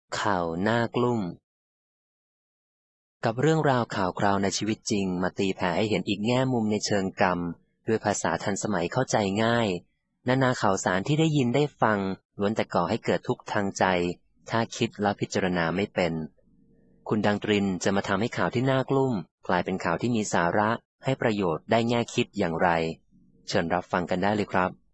ข่าวน่ากลุ่มกับเรื่องราวข่าวคราวในชีวิตจริงมาตีแผ่ให้เห็นอีกแง่มุมในเชิงกรรมด้วยภาษาทันสมัยเข้าใจง่ายนานาข่าวสารที่ได้ยินได้ฟังล้วนแต่ก่อให้เกิดทุกข์ทางใจถ้าคิดและพิจารณาไม่เป็นคุณดังตรินจะมาทำให้ข่าวที่น่ากลุ้มกลายเป็นข่าวที่มีสาระให้ประโยชน์ได้แง่คิดอย่างไรเชิญรับฟังกันได้เลยครับ